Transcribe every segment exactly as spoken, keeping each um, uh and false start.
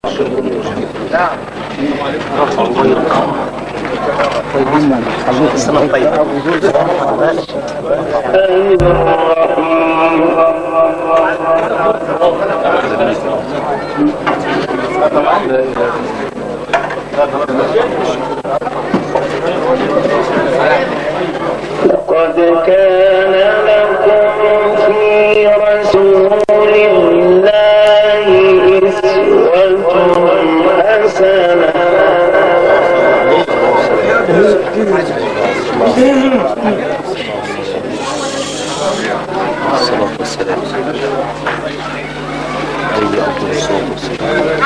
نعم. السلام طيب. لقد كان لكم في رسول الله أسوة حسنة الصلاة والسلام عليه أفضل الصلاة والسلام.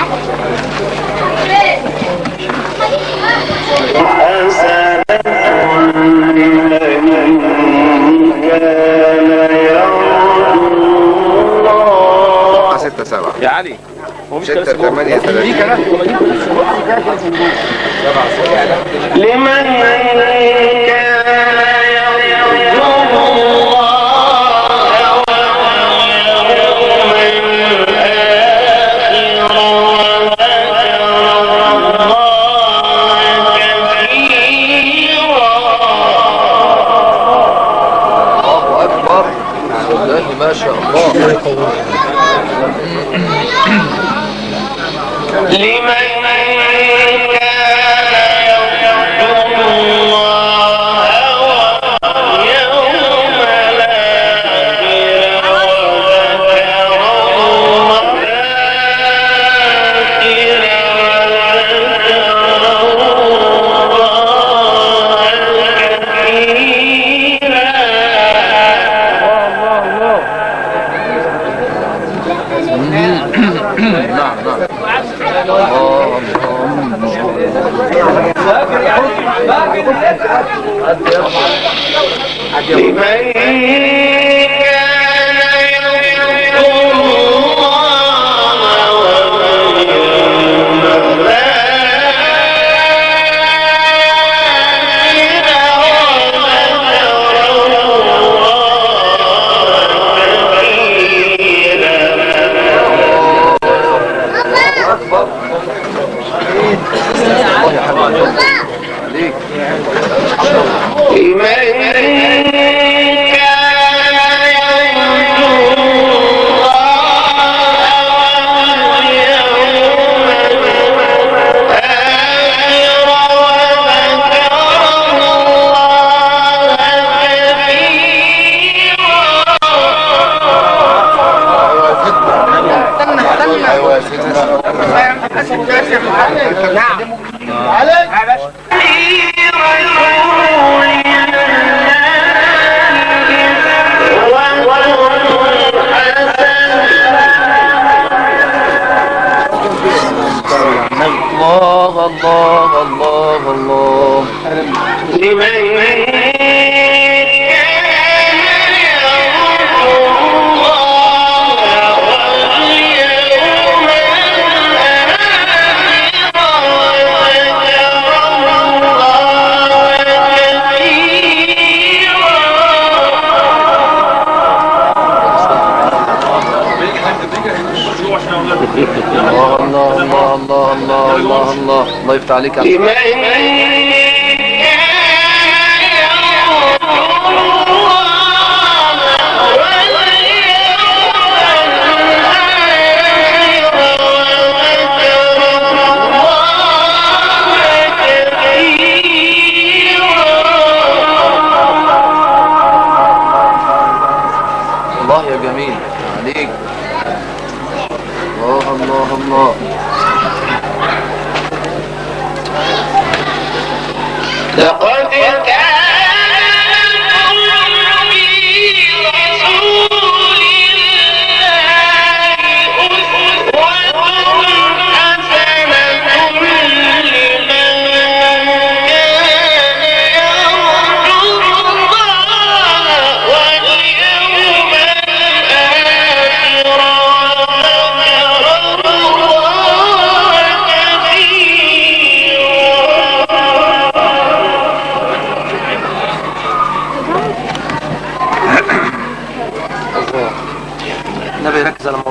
حسنة لمن كان يرجو الله. ستة سبعة يا علي ستة ثمانية ثلاثين لمن كان يرجو الله واليوم الآخر وذكر الله كثيرا. الله أكبر. والله ما شاء الله. لمن كان يرجو الله واليوم الآخر وذكر الله لمن كان يرجو الله واليوم الله يفتح عليك. الله يا جميل عليك. الله الله الله. لقد كان لكم في رسول الله أسوة حسنة لمن كان يرجو الله واليوم الآخر وذكر الله كثيرا.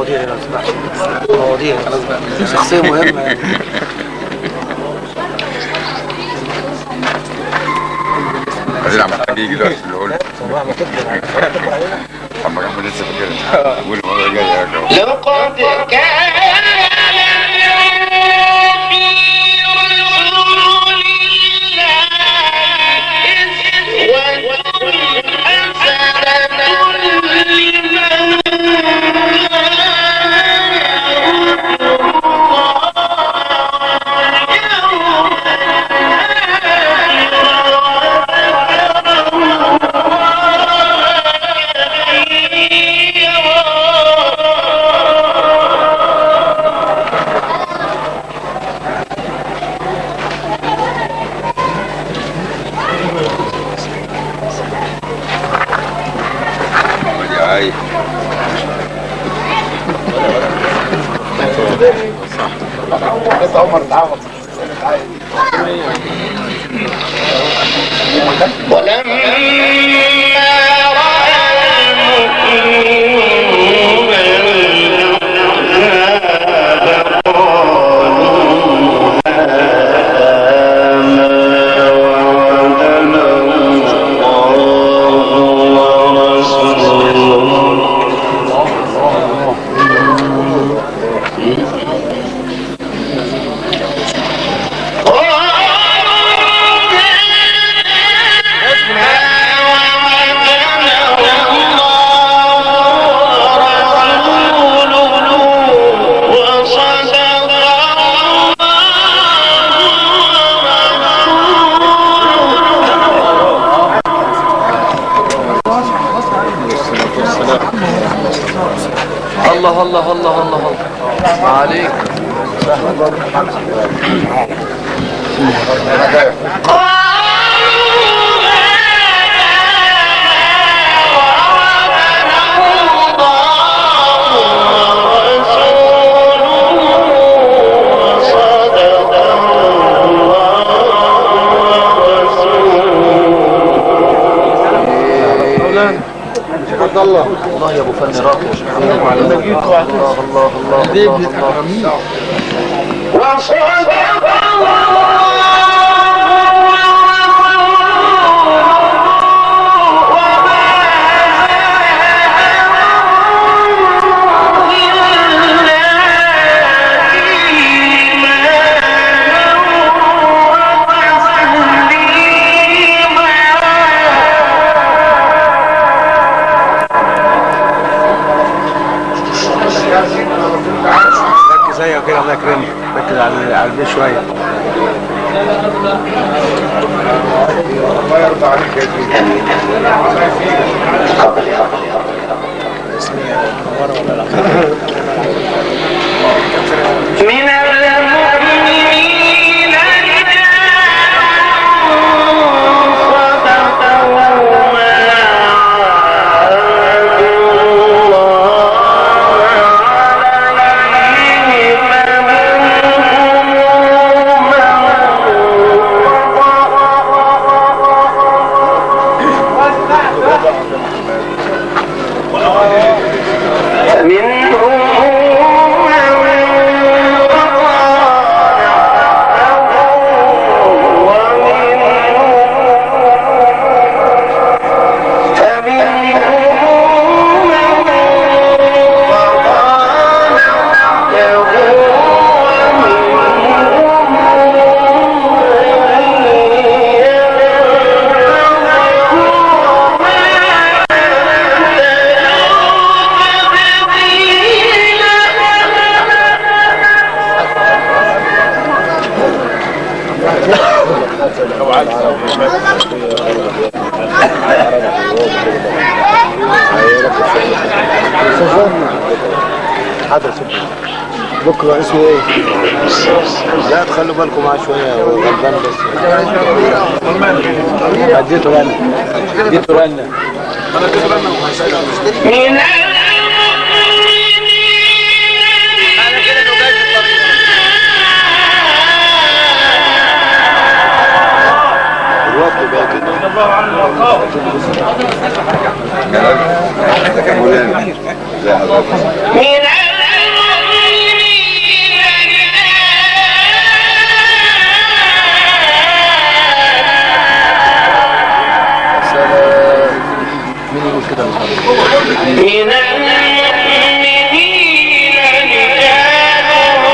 مواضيع لو سمحت. مواضيع خلاص بقى. شخصية مهمة يعني. بعدين عم حاجة يجي دلوقتي اللي قلت صباح ما تقدر علينا. عم جنب لسه فاكرها قول المرة الجاية يا جو لقد كان في رسول الله أسوة حسنة لمن هاي عمر تعاون ولما رأى المؤمنون الأحزاب قالوا هذا ما وعدنا الله ورسوله الله الله الله الله الله عليك. الله الله يا ابو فن راقي. الله الله الله الله الله ركز ايوه كده الله يكرمك. ركز على على البيت شويه. الله يرضى عليك يا سيدي من المؤمنين حاضر بكره اسمه ايه؟ لا تخلوا بالكم معاه شويه هو غلبان بس. اديته رنه اديته رنه انا اديته رنه من الوقت بقى كده. الله عنه وقاه. ده كان مولانا. من كده من المؤمنين رجال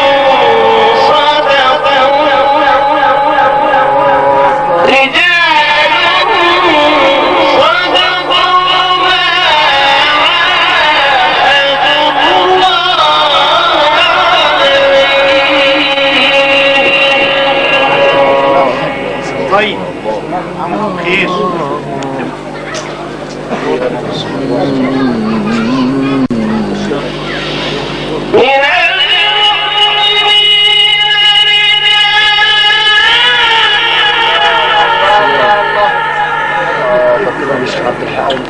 صدقوا رجال صدقوا ما عاهدوا الله عليه. طيب خير من مش عبد الحق انت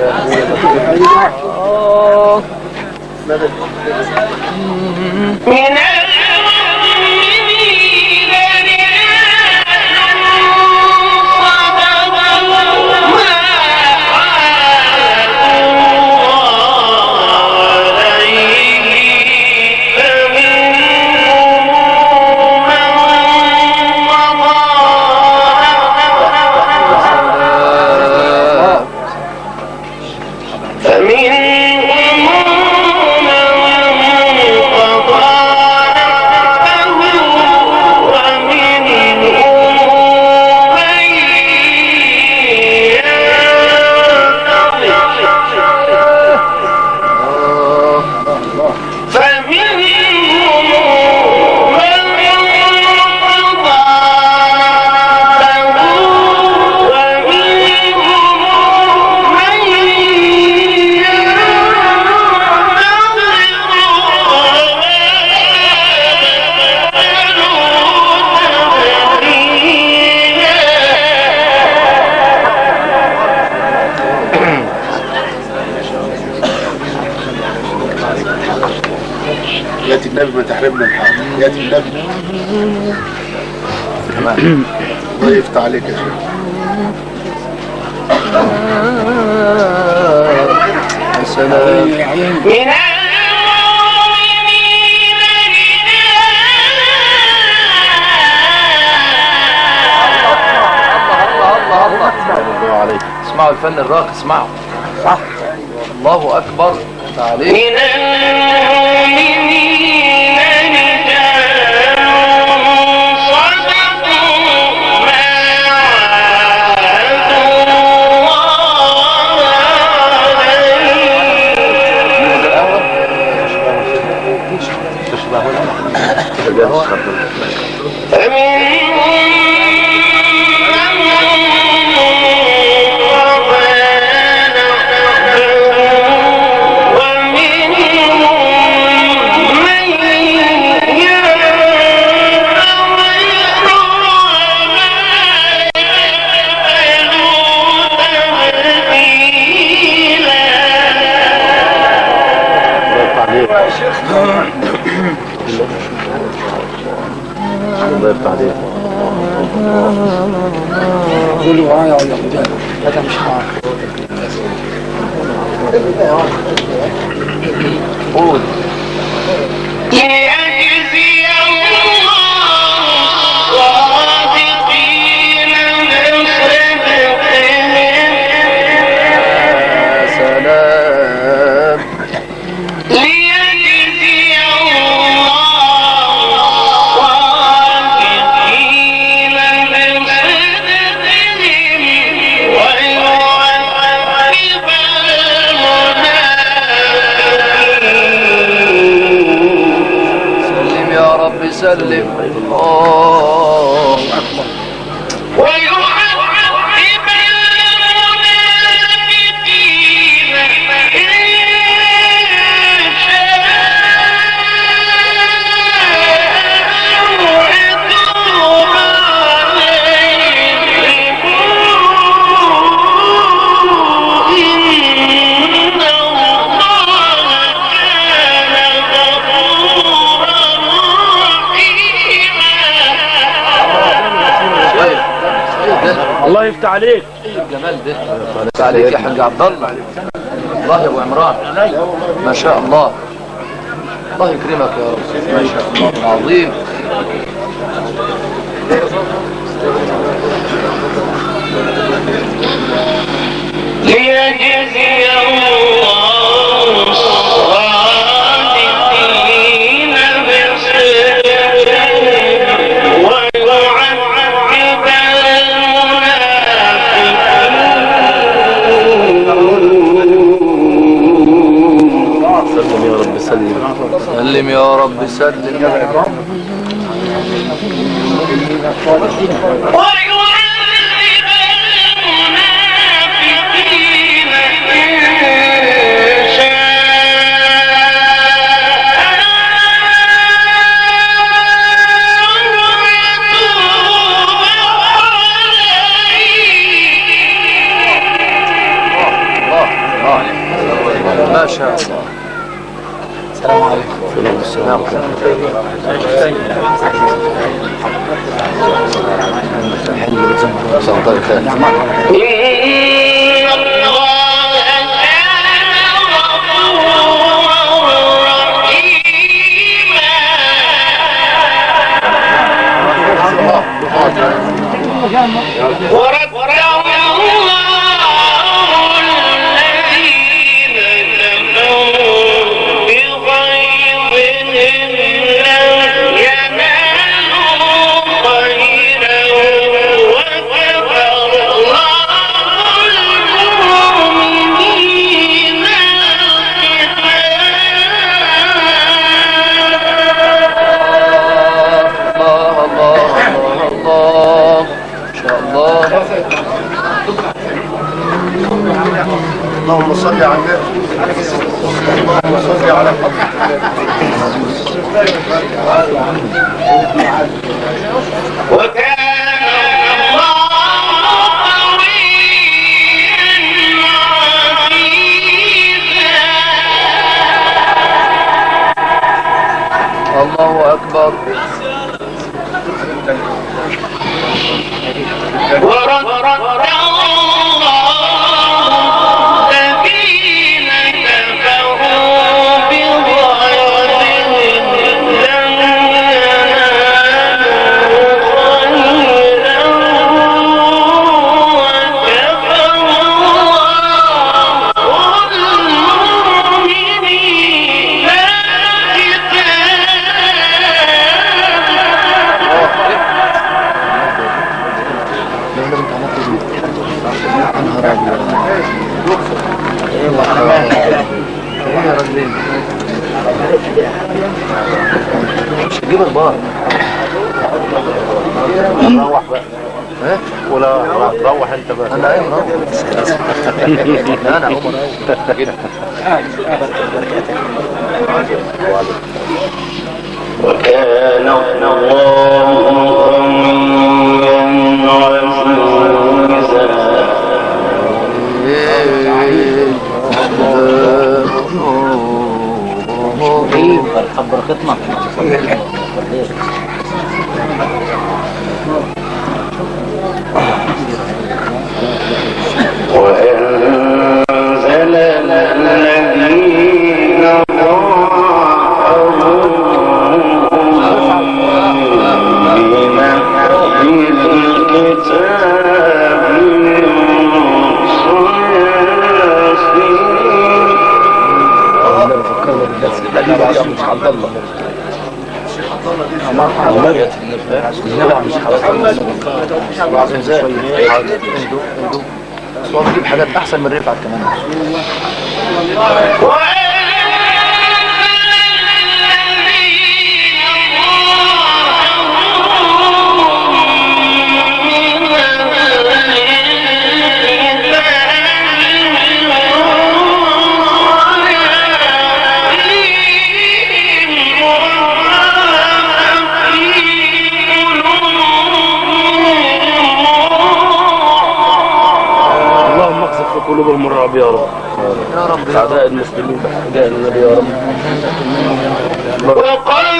من المؤمنين رجال صدقوا ما عاهدوا عليه فمنهم من قضى فمنهم ياتي النبي ما تحرمنا الحق. ياتي النبي الله يفتح عليك يا شيخ. سلام من الله عليك. اسمعوا الفن الراقي، اسمعوا صح. الله اكبر عليك. من المؤمنين رجال صدقوا ما عاهدوا الله عليه. الله يفتح عليك. قولوا معايا ولا قدام؟ لا ده مش معاك. قول. ليجزي الله الصادقين بصدقهم. يا سلام. ليجزي الله الصادقين بصدقهم ويعذب المنافقين. سلم يا رب سلم. الله ويعذب المنافقين إن شاء ويتوب عليهم إن الله كان غفورا رحيما. الله يفتح عليك. ايه الجمال ده؟ يفتح عليك يا حاج عبد الله. الله يا ابو عمران، ما شاء الله. الله يكرمك يا رب. ما شاء الله العظيم. ليجزي الله سلم يا رب سلم يا رب. ما شاء الله. السلام عليكم. السلام اللهم صل على النبي. اللهم صل على وكان الله أكبر. مش هتجيب البار. روح بقى. ايه؟ ولا روح انت بقى. انا ايه مروح؟ لا انا عمر اهو جدا. وكان الله بركتنا وأنزل الذين مش عبد الله النبي مش عبد الله هو بيجيب حاجات احسن من رفعت كمان. قلوبهم الرعب يا رب يا رب أعداء المسلمين بحجاء النبي يا رب. وقال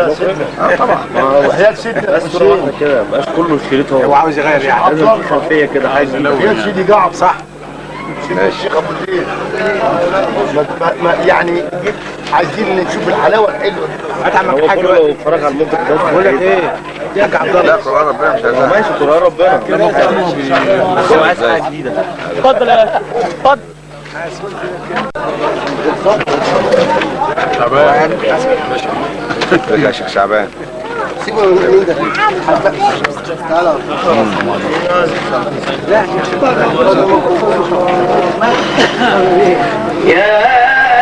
يا سيدنا طبعا وحياة سيدنا بس صورة واحدة كده مبقاش كله شريط هو عاوز يغير يعني لازم في خلفية كده عايز يلون وحياة سيدي قعب صح سيدنا الشيخ ابو الليل يعني عايزين نشوف الحلاوه الحلوه هات عمك حاجه بقى اتفرج على المنتج ده بقول لك ايه يا حاج عبد الله لا قران ربنا مش عايز ماشي قران ربنا بس هو عايز حاجه جديده اتفضل اتفضل شعبان ماشي يا شيخ شعبان سيبه من ده تعالى يا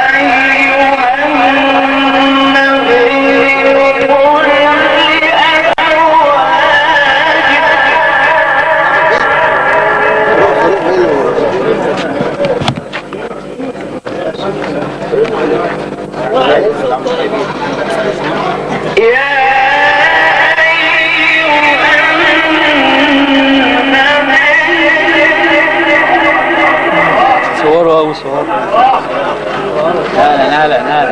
صوروا أو صور نالا نالا نالا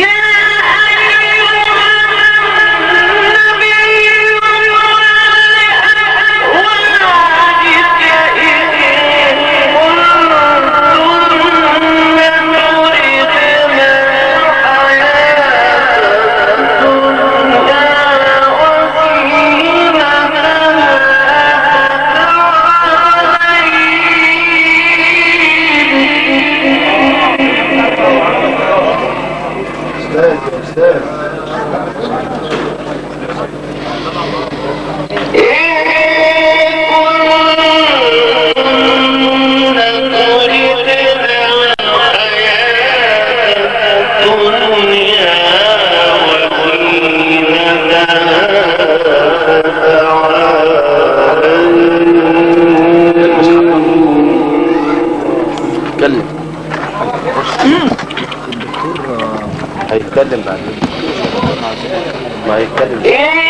هيتكلم بعدين ما هيتكلم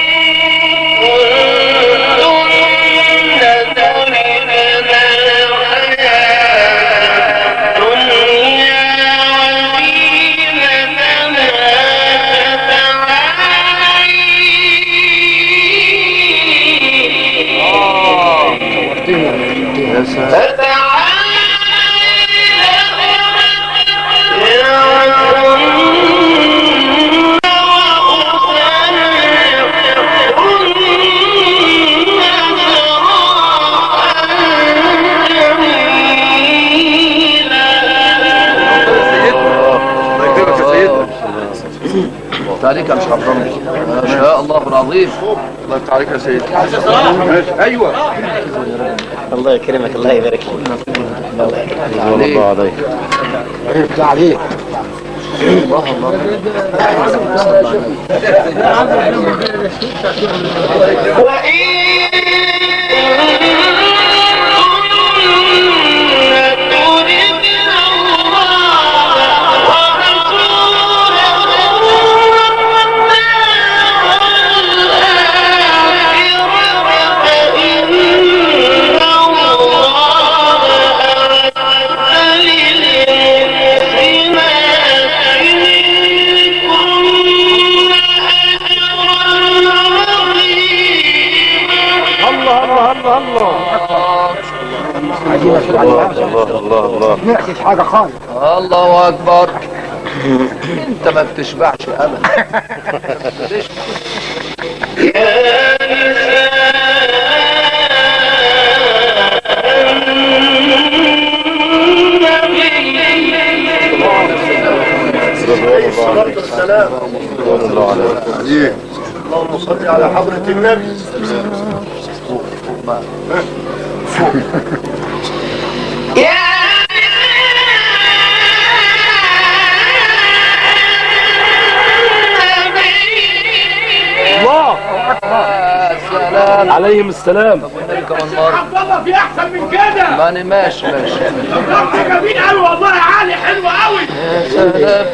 عليك يا مش عبد الله ما شاء الله العظيم الله يفتح عليك يا سيدي ايوه الله يكرمك الله يبارك فيك الله يكرمك الله عليك يفتح عليك الله الله الله الله الله ما سمعتش حاجه خالص الله اكبر انت ما بتشبعش ابدا الصلاه والسلام اللهم صل على حضره النبي سلام عليهم السلام عبد الله في احسن من كده ماني ماشي ماشي جميل قوي والله يا علي حلو قوي يا سلام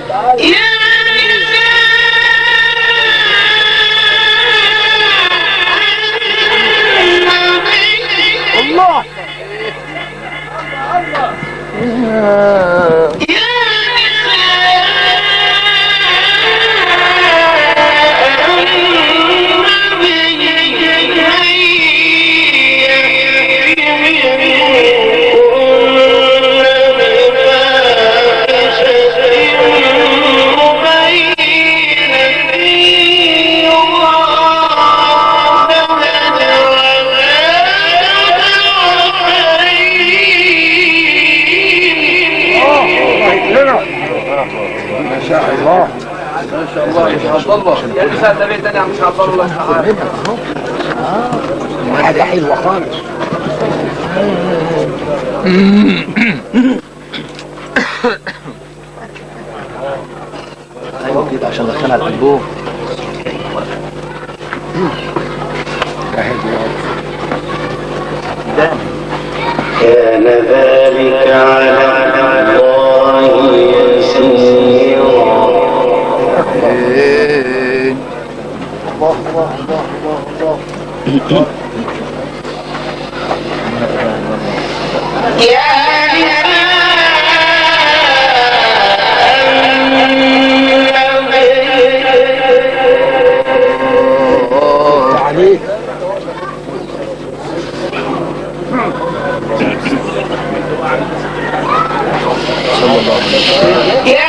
الله يا الله يا عبد الله يا رسالة ده بيت تاني يا مش عبد الله حاجة حلوة خالص. ايوه كده عشان دخلها القلبوم. كان ذلك على الله يسيرا. الله الله الله الله الله. عليك صلى الله عليه وسلم.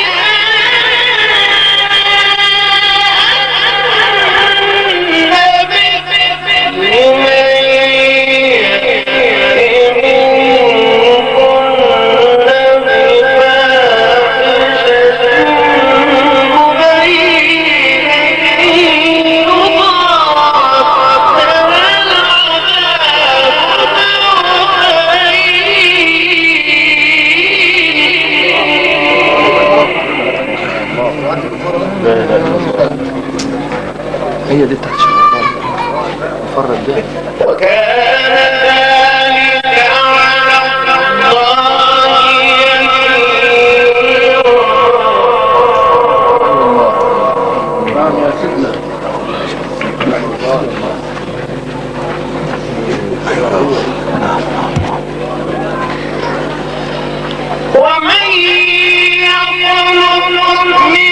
هي دي بتاعت الله نفرد بيها. وكان ذلك على الله نعم يا سيدنا. ومن يقنط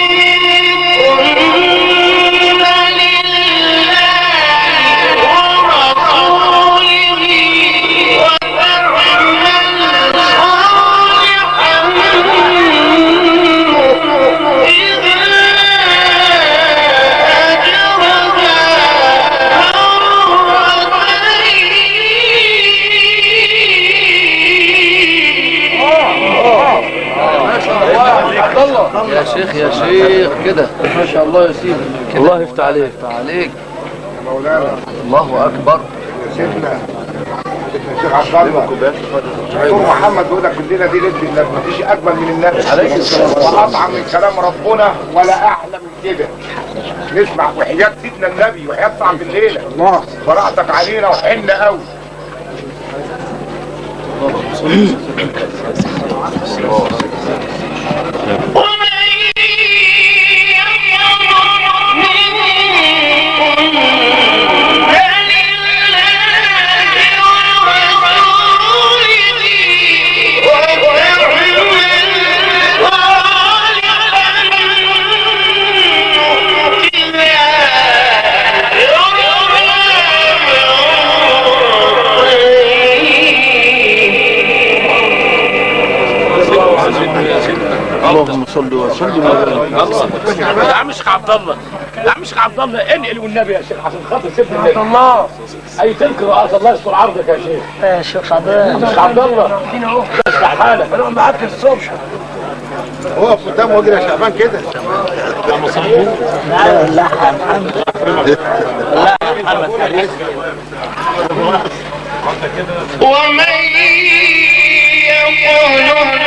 يا شيخ يا شيخ كده ما شاء الله يا سيدي. الله يفتح عليك يفتح عليك مولانا. الله اكبر يا سيدنا الشيخ عبد الله دكتور محمد بيقول لك الليله دي ليله النبي مفيش اجمل من النبي عليه الصلاه والسلام واطعم من كلام ربنا ولا احلى من كده. نسمع وحياه سيدنا النبي وحياه صاحب الليله الله براءتك علينا وحن قوي. اللهم صل وسلم وبارك. يا عم شيخ عبد الله يا عم شيخ عبد الله انقل والنبي يا شيخ عشان خاطر سيدنا النبي الله اي تنكر الله يستر عرضك يا شيخ. يا شيخ عبد شيخ عبد الله اسمع حالك انا معاك الصبح. اقف قدام وجه يا شعبان كده. لا لا يا محمد لا يا محمد. ومن يقنط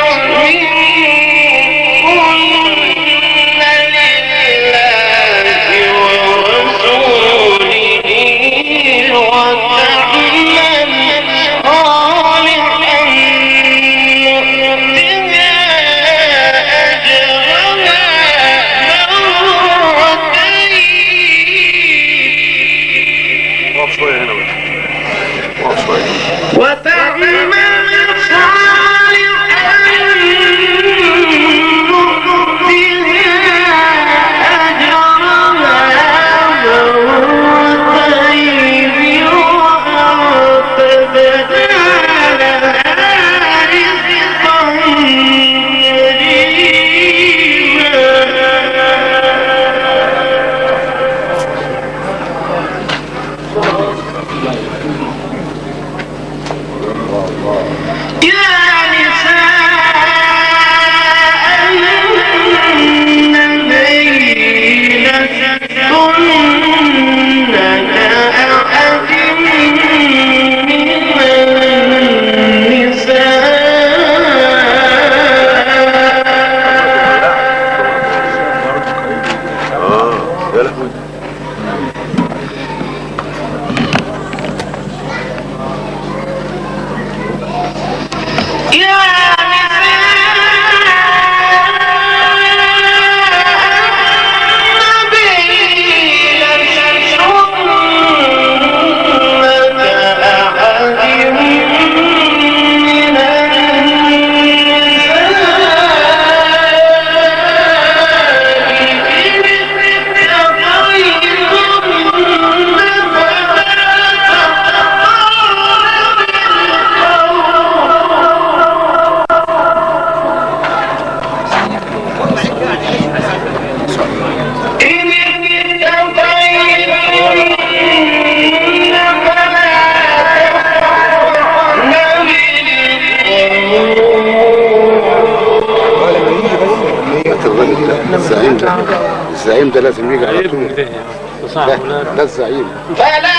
ده لازم يجي على طول. ده, ده الزعيم. فلا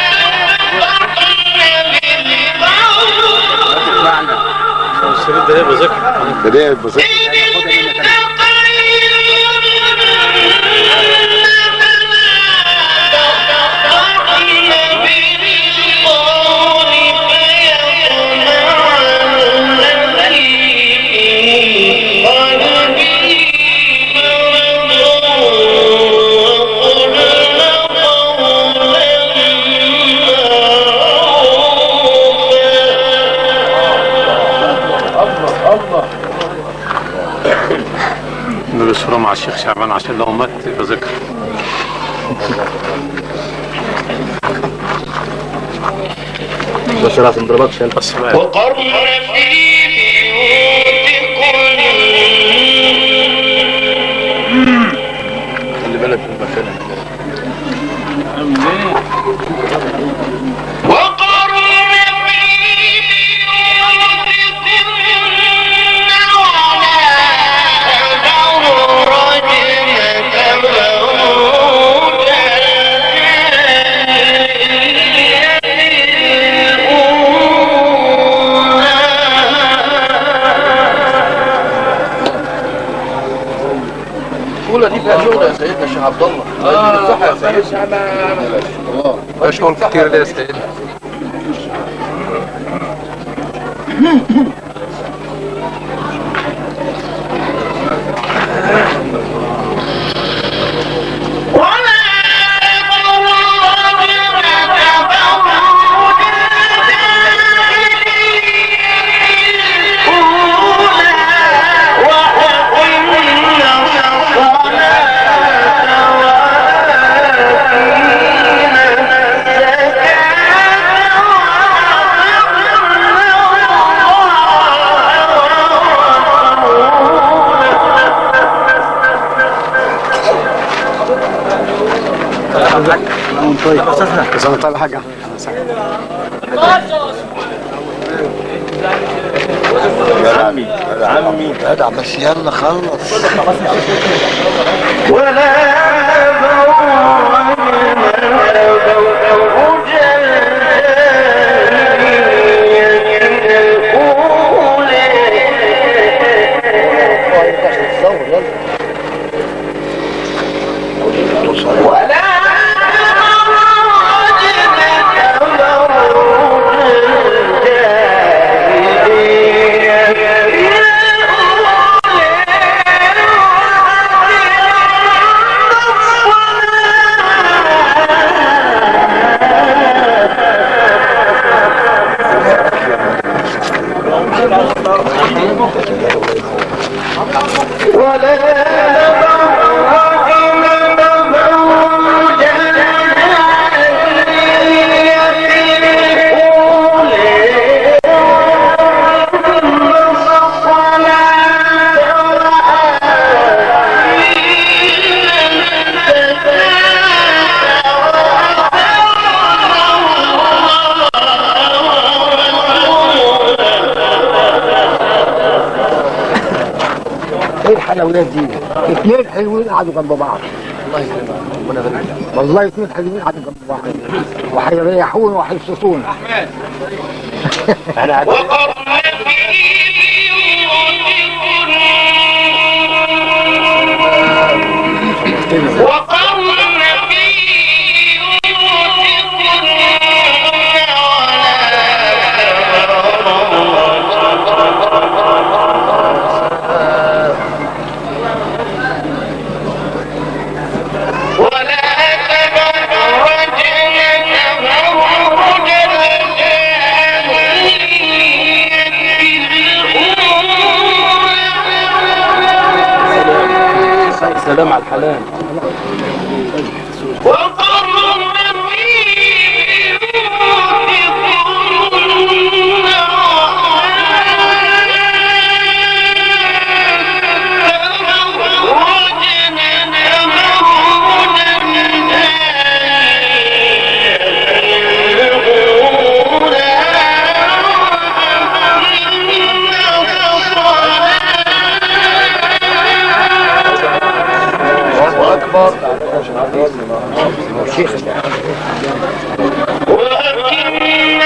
الشريط ده يبقى ذكر. ده يبقى ذكر. نقول مع الشيخ شعبان عشان لو مات يبقى ذكر. بس لا تنضربكش انت. وقرن في بيوتكن خلي بالك من المكان. دي فيها شغل يا سيدنا الشيخ عبد الله. اه صح يا سيدنا. الله فيها شغل كتير ده يا سيدنا. طيب بس انا طالع حاجه يا عمي يا عمي ادع بس يلا خلص. ولا الحلويات دي اثنين حلوين قعدوا جنب بعض. الله يكرمك ربنا يبارك لك. والله اثنين حلوين قعدوا جنب بعض وهيريحون وهيبسطون. انا سلام على الحلال.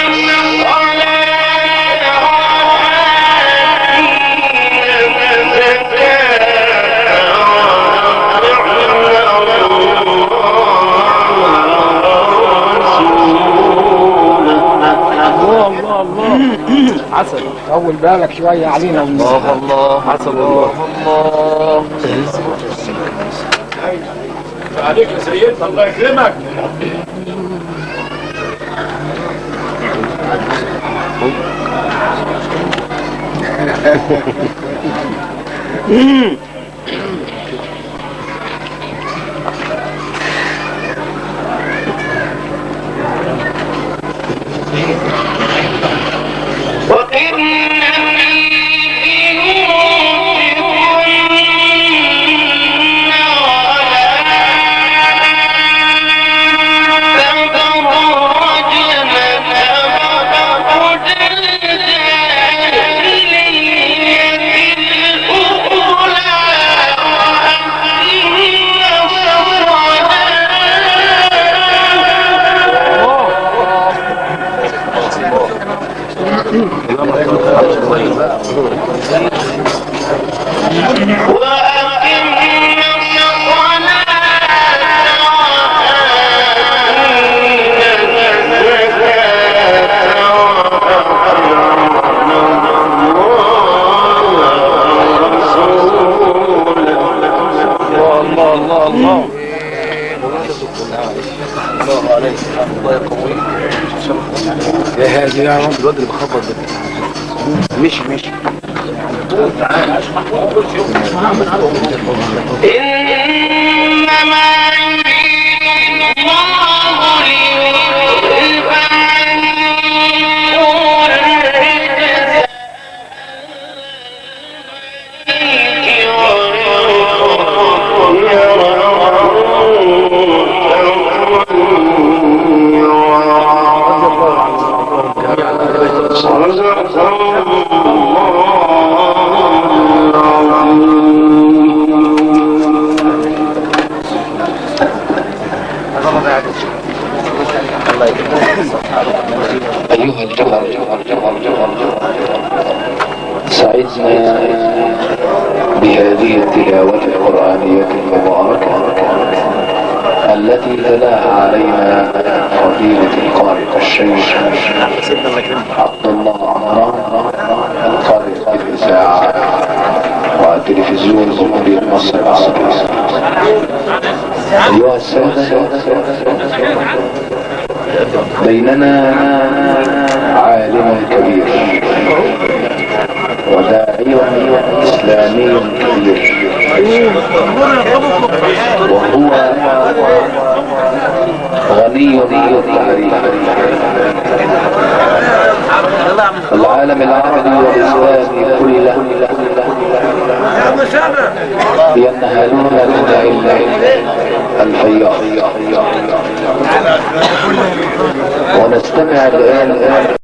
عسل طول بالك شويه علينا. الله الله عسل الله الله. عليك يا سيدنا الله يكرمك. يا هادي يا رب. الواد اللي بخبط ده مشي مشي. إنما يريد الله ليذهب عنكم الرجس أيها الجوهر سعدنا بهذه التلاوة القرآنية المباركة التي تلاها علينا فضيلة القارئ الشيخ عبد الله عمران القارئ الإذاعة والتلفزيون جمهورية مصر العربية. أيها السادة، بيننا عالم كبير وداعي إسلامي كبير، وهو غني التعريف. العالم العربي والإسلامي كله ينهلون من علم الفياض. ونستمع الآن